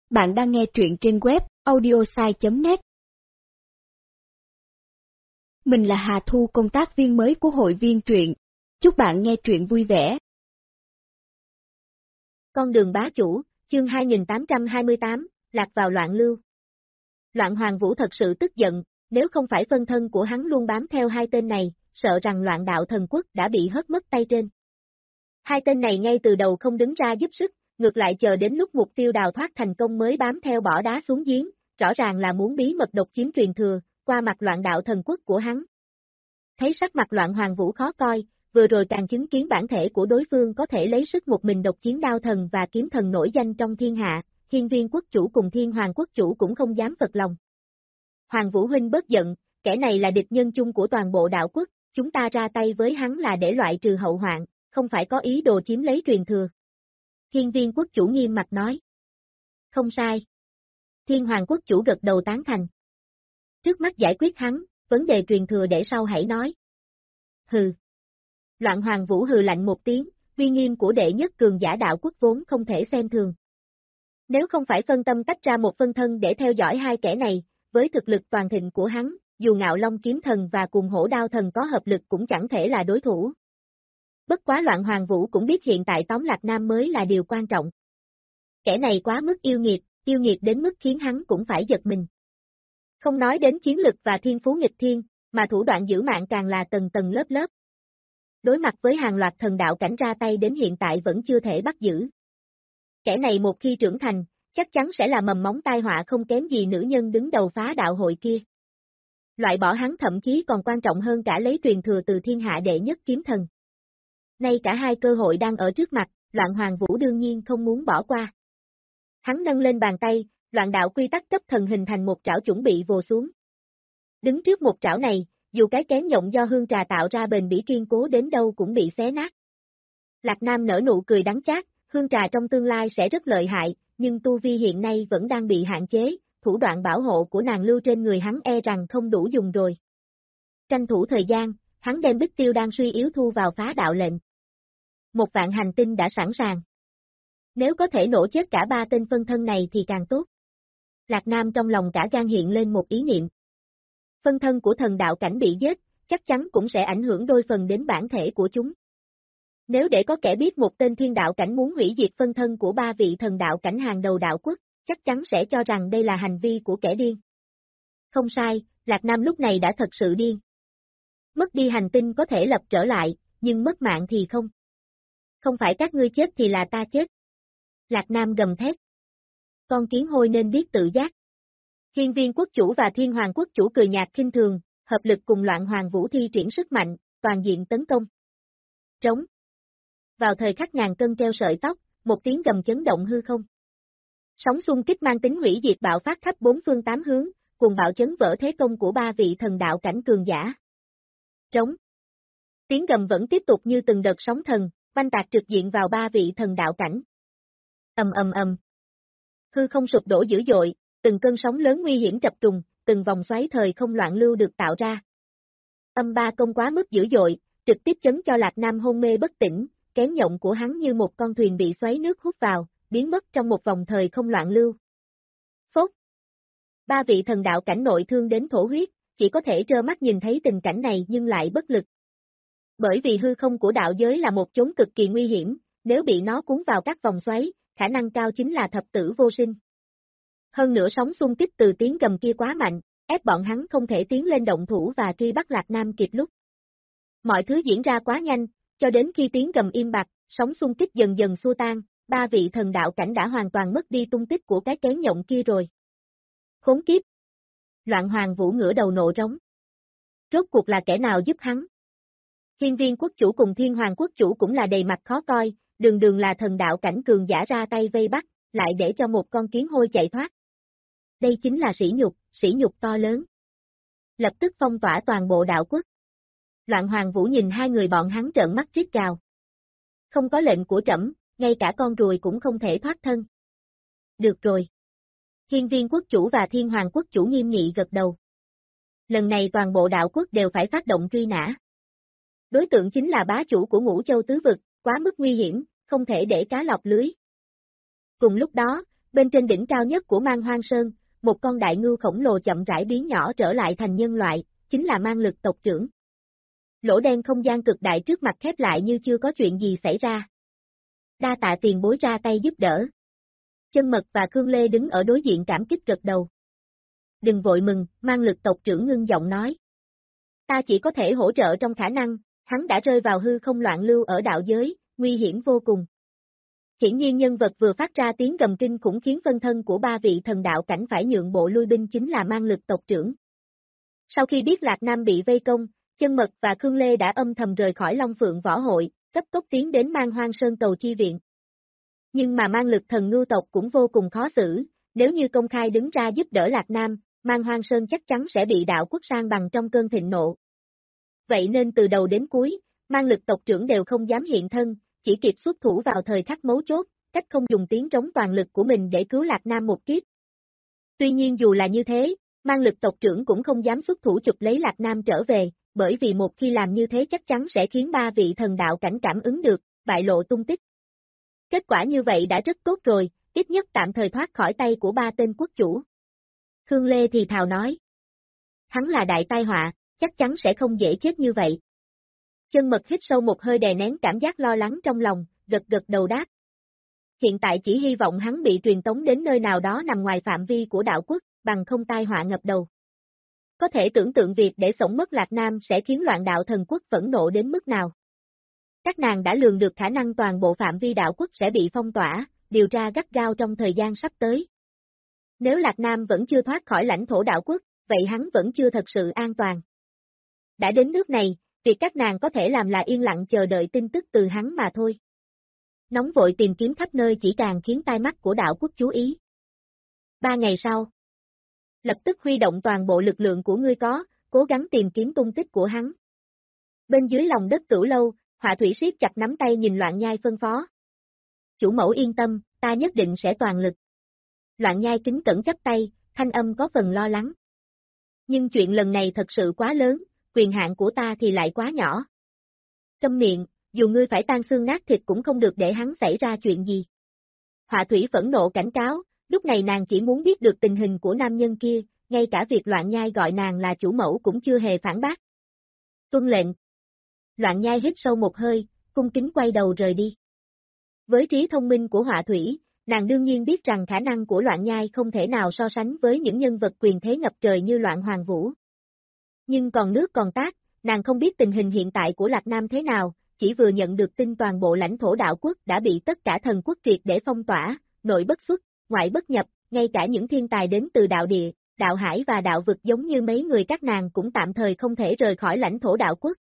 Bạn đang nghe truyện trên web audiosai.net. Mình là Hà Thu, công tác viên mới của hội viên truyện. Chúc bạn nghe truyện vui vẻ. Con đường bá chủ, chương 2828, lạc vào loạn lưu. Loạn Hoàng Vũ thật sự tức giận, nếu không phải phân thân của hắn luôn bám theo hai tên này, sợ rằng Loạn Đạo Thần Quốc đã bị hất mất tay trên. Hai tên này ngay từ đầu không đứng ra giúp sức, ngược lại chờ đến lúc mục tiêu đào thoát thành công mới bám theo bỏ đá xuống giếng, rõ ràng là muốn bí mật độc chiếm truyền thừa, qua mặt Loạn Đạo Thần Quốc của hắn. Thấy sắc mặt Loạn Hoàng Vũ khó coi, vừa rồi càng chứng kiến bản thể của đối phương có thể lấy sức một mình độc chiến đao thần và kiếm thần nổi danh trong thiên hạ, Hiên Viên quốc chủ cùng Thiên Hoàng quốc chủ cũng không dám phật lòng. Hoàng Vũ huynh bớt giận, kẻ này là địch nhân chung của toàn bộ đạo quốc, chúng ta ra tay với hắn là để loại trừ hậu hoạn, không phải có ý đồ chiếm lấy truyền thừa. Hiên Viên quốc chủ nghiêm mặt nói. Không sai. Thiên Hoàng quốc chủ gật đầu tán thành. Trước mắt giải quyết hắn, vấn đề truyền thừa để sau hãy nói. Hừ. Loạn Hoàng Vũ hừ lạnh một tiếng, uy nghiêm của đệ nhất cường giả đạo quốc vốn không thể xem thường. Nếu không phải phân tâm tách ra một phân thân để theo dõi hai kẻ này, với thực lực toàn thịnh của hắn, dù Ngạo Long kiếm thần và Cuồng Hổ đao thần có hợp lực cũng chẳng thể là đối thủ. Bất quá Loạn Hoàng Vũ cũng biết hiện tại tóm Lạc Nam mới là điều quan trọng. Kẻ này quá mức yêu nghiệt đến mức khiến hắn cũng phải giật mình. Không nói đến chiến lực và thiên phú nghịch thiên, mà thủ đoạn giữ mạng càng là tầng tầng lớp lớp. Đối mặt với hàng loạt thần đạo cảnh ra tay đến hiện tại vẫn chưa thể bắt giữ. Kẻ này một khi trưởng thành, chắc chắn sẽ là mầm móng tai họa không kém gì nữ nhân đứng đầu phá đạo hội kia. Loại bỏ hắn thậm chí còn quan trọng hơn cả lấy truyền thừa từ thiên hạ đệ nhất kiếm thần. Nay cả hai cơ hội đang ở trước mặt, Loạn Hoàng Vũ đương nhiên không muốn bỏ qua. Hắn nâng lên bàn tay, loạn đạo quy tắc cấp thần hình thành một trảo chuẩn bị vồ xuống. Đứng trước một trảo này, dù cái kén nhộng do hương trà tạo ra bền bỉ kiên cố đến đâu cũng bị xé nát. Lạc Nam nở nụ cười đắng chát, hương trà trong tương lai sẽ rất lợi hại, nhưng tu vi hiện nay vẫn đang bị hạn chế, thủ đoạn bảo hộ của nàng lưu trên người hắn e rằng không đủ dùng rồi. Tranh thủ thời gian, hắn đem Bích Tiêu đang suy yếu thu vào phá đạo lệnh. 1.000.000 hành tinh đã sẵn sàng. Nếu có thể nổ chết cả ba tên phân thân này thì càng tốt. Lạc Nam trong lòng cả gan hiện lên một ý niệm. Phân thân của thần đạo cảnh bị giết, chắc chắn cũng sẽ ảnh hưởng đôi phần đến bản thể của chúng. Nếu để có kẻ biết một tên thiên đạo cảnh muốn hủy diệt phân thân của ba vị thần đạo cảnh hàng đầu đạo quốc, chắc chắn sẽ cho rằng đây là hành vi của kẻ điên. Không sai, Lạc Nam lúc này đã thật sự điên. Mất đi hành tinh có thể lập trở lại, nhưng mất mạng thì không. Không phải các ngươi chết thì là ta chết. Lạc Nam gầm thét. Con kiến hôi nên biết tự giác. Hiên Viên quốc chủ và Thiên Hoàng quốc chủ cười nhạt khinh thường, hợp lực cùng Loạn Hoàng Vũ thi triển sức mạnh, toàn diện tấn công. Trống. Vào thời khắc ngàn cân treo sợi tóc, một tiếng gầm chấn động hư không. Sóng xung kích mang tính hủy diệt bạo phát khắp bốn phương tám hướng, cùng bạo chấn vỡ thế công của ba vị thần đạo cảnh cường giả. Trống. Tiếng gầm vẫn tiếp tục như từng đợt sóng thần, oanh tạc trực diện vào ba vị thần đạo cảnh. Ầm ầm ầm. Hư không sụp đổ dữ dội, từng cơn sóng lớn nguy hiểm chập trùng, từng vòng xoáy thời không loạn lưu được tạo ra. Âm ba công quá mức dữ dội, trực tiếp chấn cho Lạc Nam hôn mê bất tỉnh, kén nhộng của hắn như một con thuyền bị xoáy nước hút vào, biến mất trong một vòng thời không loạn lưu. Phốt. Ba vị thần đạo cảnh nội thương đến thổ huyết, chỉ có thể trơ mắt nhìn thấy tình cảnh này nhưng lại bất lực. Bởi vì hư không của đạo giới là một chốn cực kỳ nguy hiểm, nếu bị nó cuốn vào các vòng xoáy, khả năng cao chính là thập tử vô sinh. Hơn nữa sóng xung kích từ tiếng gầm kia quá mạnh, ép bọn hắn không thể tiến lên động thủ và truy bắt Lạc Nam kịp lúc. Mọi thứ diễn ra quá nhanh, cho đến khi tiếng gầm im bặt, sóng xung kích dần dần xua tan, ba vị thần đạo cảnh đã hoàn toàn mất đi tung tích của cái kén nhộng kia rồi. Khốn kiếp! Loạn Hoàng Vũ ngửa đầu nộ rống. Rốt cuộc là kẻ nào giúp hắn? Hiên Viên quốc chủ cùng Thiên Hoàng quốc chủ cũng là đầy mặt khó coi, đường đường là thần đạo cảnh cường giả ra tay vây bắt, lại để cho một con kiến hôi chạy thoát. Đây chính là sỉ nhục to lớn. Lập tức phong tỏa toàn bộ đạo quốc. Loạn Hoàng Vũ nhìn hai người bọn hắn trợn mắt rít gào. Không có lệnh của trẫm, ngay cả con ruồi cũng không thể thoát thân. Được rồi. Hiên Viên quốc chủ và Thiên Hoàng quốc chủ nghiêm nghị gật đầu. Lần này toàn bộ đạo quốc đều phải phát động truy nã. Đối tượng chính là bá chủ của Ngũ Châu tứ vực, quá mức nguy hiểm, không thể để cá lọt lưới. Cùng lúc đó, Bên trên đỉnh cao nhất của Man Hoang Sơn, một con đại ngưu khổng lồ chậm rãi biến nhỏ trở lại thành nhân loại, chính là Man Lực tộc trưởng. Lỗ đen không gian cực đại trước mặt khép lại như chưa có chuyện gì xảy ra. Đa tạ tiền bối ra tay giúp đỡ. Chân Mật và Khương Lê đứng ở đối diện cảm kích gật đầu. Đừng vội mừng, Man Lực tộc trưởng ngưng giọng nói. Ta chỉ có thể hỗ trợ trong khả năng, hắn đã rơi vào hư không loạn lưu ở đạo giới, nguy hiểm vô cùng. Hiển nhiên nhân vật vừa phát ra tiếng gầm kinh khủng khiến phân thân của ba vị thần đạo cảnh phải nhượng bộ lui binh chính là Man Lực tộc trưởng. Sau khi biết Lạc Nam bị vây công, Chân Mật và Khương Lê đã âm thầm rời khỏi Long Phượng Võ Hội, cấp tốc tiến đến Man Hoang Sơn cầu chi viện. Nhưng mà Man Lực thần ngưu tộc cũng vô cùng khó xử, nếu như công khai đứng ra giúp đỡ Lạc Nam, Man Hoang Sơn chắc chắn sẽ bị đạo quốc san bằng trong cơn thịnh nộ. Vậy nên từ đầu đến cuối, Man Lực tộc trưởng đều không dám hiện thân, chỉ kịp xuất thủ vào thời khắc mấu chốt, cách không dùng tiếng trống toàn lực của mình để cứu Lạc Nam một kiếp. Tuy nhiên dù là như thế, Man Lực tộc trưởng cũng không dám xuất thủ chụp lấy Lạc Nam trở về, bởi vì một khi làm như thế chắc chắn sẽ khiến ba vị thần đạo cảnh cảm ứng được, bại lộ tung tích. Kết quả như vậy đã rất tốt rồi, ít nhất tạm thời thoát khỏi tay của ba tên quốc chủ. Khương Lê thì thào nói. Hắn là đại tai họa, chắc chắn sẽ không dễ chết như vậy. Chân Mật hít sâu một hơi đè nén cảm giác lo lắng trong lòng, gật gật đầu đáp. Hiện tại chỉ hy vọng hắn bị truyền tống đến nơi nào đó nằm ngoài phạm vi của đạo quốc, bằng không tai họa ngập đầu. Có thể tưởng tượng việc để sống mất Lạc Nam sẽ khiến loạn đạo thần quốc phẫn nộ đến mức nào. Các nàng đã lường được khả năng toàn bộ phạm vi đạo quốc sẽ bị phong tỏa, điều tra gắt gao trong thời gian sắp tới. Nếu Lạc Nam vẫn chưa thoát khỏi lãnh thổ đạo quốc, vậy hắn vẫn chưa thật sự an toàn. Đã đến nước này, việc các nàng có thể làm là yên lặng chờ đợi tin tức từ hắn mà thôi. Nóng vội tìm kiếm khắp nơi chỉ càng khiến tai mắt của đạo quốc chú ý. 3 ngày sau, lập tức huy động toàn bộ lực lượng của ngươi có, cố gắng tìm kiếm tung tích của hắn. Bên dưới lòng đất Cửu Lâu, Họa Thủy siết chặt nắm tay nhìn Loạn Nhai phân phó. Chủ mẫu yên tâm, ta nhất định sẽ toàn lực. Loạn Nhai kính cẩn chắp tay, thanh âm có phần lo lắng. Nhưng chuyện lần này thật sự quá lớn, quyền hạn của ta thì lại quá nhỏ. Câm miệng, dù ngươi phải tan xương nát thịt cũng không được để hắn xảy ra chuyện gì. Họa Thủy phẫn nộ cảnh cáo, lúc này nàng chỉ muốn biết được tình hình của nam nhân kia, ngay cả việc Loạn Nhai gọi nàng là chủ mẫu cũng chưa hề phản bác. Tuân lệnh. Loạn Nhai hít sâu một hơi, cung kính quay đầu rời đi. Với trí thông minh của Họa Thủy, nàng đương nhiên biết rằng khả năng của Loạn Nhai không thể nào so sánh với những nhân vật quyền thế ngập trời như Loạn Hoàng Vũ. Nhưng còn nước còn tát, nàng không biết tình hình hiện tại của Lạc Nam thế nào, chỉ vừa nhận được tin toàn bộ lãnh thổ đạo quốc đã bị tất cả thần quốc triệt để phong tỏa, nội bất xuất, ngoại bất nhập, ngay cả những thiên tài đến từ đạo địa, đạo hải và đạo vực giống như mấy người các nàng cũng tạm thời không thể rời khỏi lãnh thổ đạo quốc.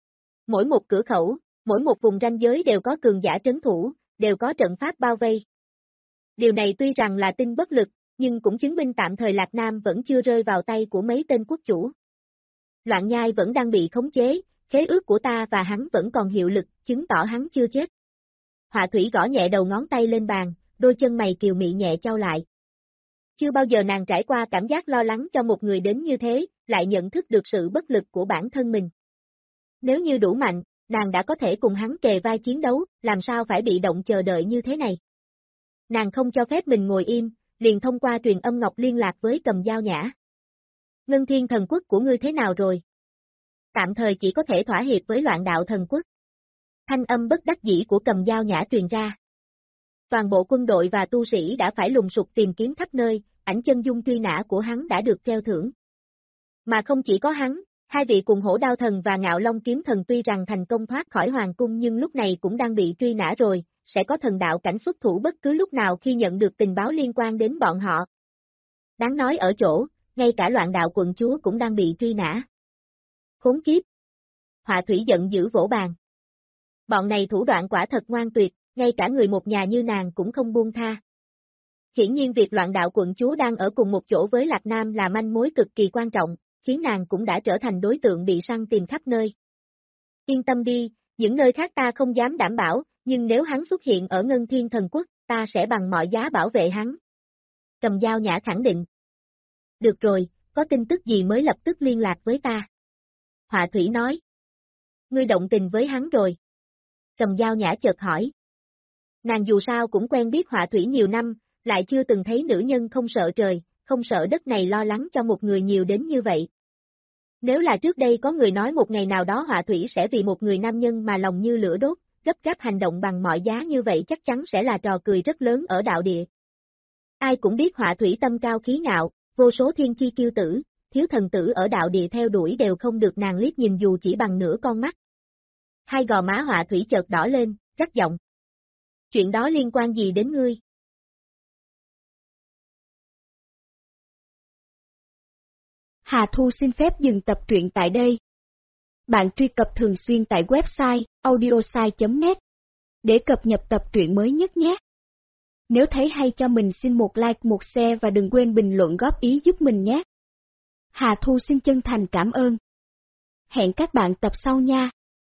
Mỗi một cửa khẩu, mỗi một vùng ranh giới đều có cường giả trấn thủ, đều có trận pháp bao vây. Điều này tuy rằng là tin bất lực, nhưng cũng chứng minh tạm thời Lạc Nam vẫn chưa rơi vào tay của mấy tên quốc chủ. Loạn Nhai vẫn đang bị khống chế, khế ước của ta và hắn vẫn còn hiệu lực, chứng tỏ hắn chưa chết. Họa Thủy gõ nhẹ đầu ngón tay lên bàn, đôi chân mày kiều mị nhẹ trao lại. Chưa bao giờ nàng trải qua cảm giác lo lắng cho một người đến như thế, lại nhận thức được sự bất lực của bản thân mình. Nếu như đủ mạnh, nàng đã có thể cùng hắn kề vai chiến đấu, làm sao phải bị động chờ đợi như thế này. Nàng không cho phép mình ngồi im, liền thông qua truyền âm ngọc liên lạc với Cầm Dao Nhã. Ngân Thiên thần quốc của ngươi thế nào rồi? Tạm thời chỉ có thể thỏa hiệp với Loạn đạo thần quốc. Thanh âm bất đắc dĩ của Cầm Dao Nhã truyền ra. Toàn bộ quân đội và tu sĩ đã phải lùng sục tìm kiếm khắp nơi, ảnh chân dung truy nã của hắn đã được treo thưởng. Mà không chỉ có hắn, hai vị cùng Hổ Đao thần và Ngạo Long kiếm thần tuy rằng thành công thoát khỏi hoàng cung nhưng lúc này cũng đang bị truy nã rồi, sẽ có thần đạo cảnh xuất thủ bất cứ lúc nào khi nhận được tình báo liên quan đến bọn họ. Đáng nói ở chỗ, ngay cả Loạn đạo quận chúa cũng đang bị truy nã. Khốn kiếp! Họa Thủy giận dữ vỗ bàn. Bọn này thủ đoạn quả thật ngoan tuyệt, ngay cả người một nhà như nàng cũng không buông tha. Hiển nhiên việc Loạn đạo quận chúa đang ở cùng một chỗ với Lạc Nam là manh mối cực kỳ quan trọng, khiến nàng cũng đã trở thành đối tượng bị săn tìm khắp nơi. Yên tâm đi, những nơi khác ta không dám đảm bảo, nhưng nếu hắn xuất hiện ở Ngân Thiên thần quốc, ta sẽ bằng mọi giá bảo vệ hắn. Cầm Dao Nhã khẳng định. Được rồi, có tin tức gì mới lập tức liên lạc với ta. Họa Thủy nói. Ngươi động tình với hắn rồi. Cầm Dao Nhã chợt hỏi. Nàng dù sao cũng quen biết Họa Thủy nhiều năm, lại chưa từng thấy nữ nhân không sợ trời, không sợ đất này lo lắng cho một người nhiều đến như vậy. Nếu là trước đây có người nói một ngày nào đó họa thủy sẽ vì một người nam nhân mà lòng như lửa đốt, gấp gáp hành động bằng mọi giá như vậy chắc chắn sẽ là trò cười rất lớn ở đạo địa. Ai cũng biết họa thủy tâm cao khí ngạo, vô số thiên chi kiêu tử, thiếu thần tử ở đạo địa theo đuổi đều không được nàng liếc nhìn dù chỉ bằng nửa con mắt. Hai gò má họa thủy chợt đỏ lên, gắt giọng. Chuyện đó liên quan gì đến ngươi? Hà Thu xin phép dừng tập truyện tại đây. Bạn truy cập thường xuyên tại website audiosai.net để cập nhật tập truyện mới nhất nhé. Nếu thấy hay cho mình xin một like một share và đừng quên bình luận góp ý giúp mình nhé. Hà Thu xin chân thành cảm ơn. Hẹn các bạn tập sau nha.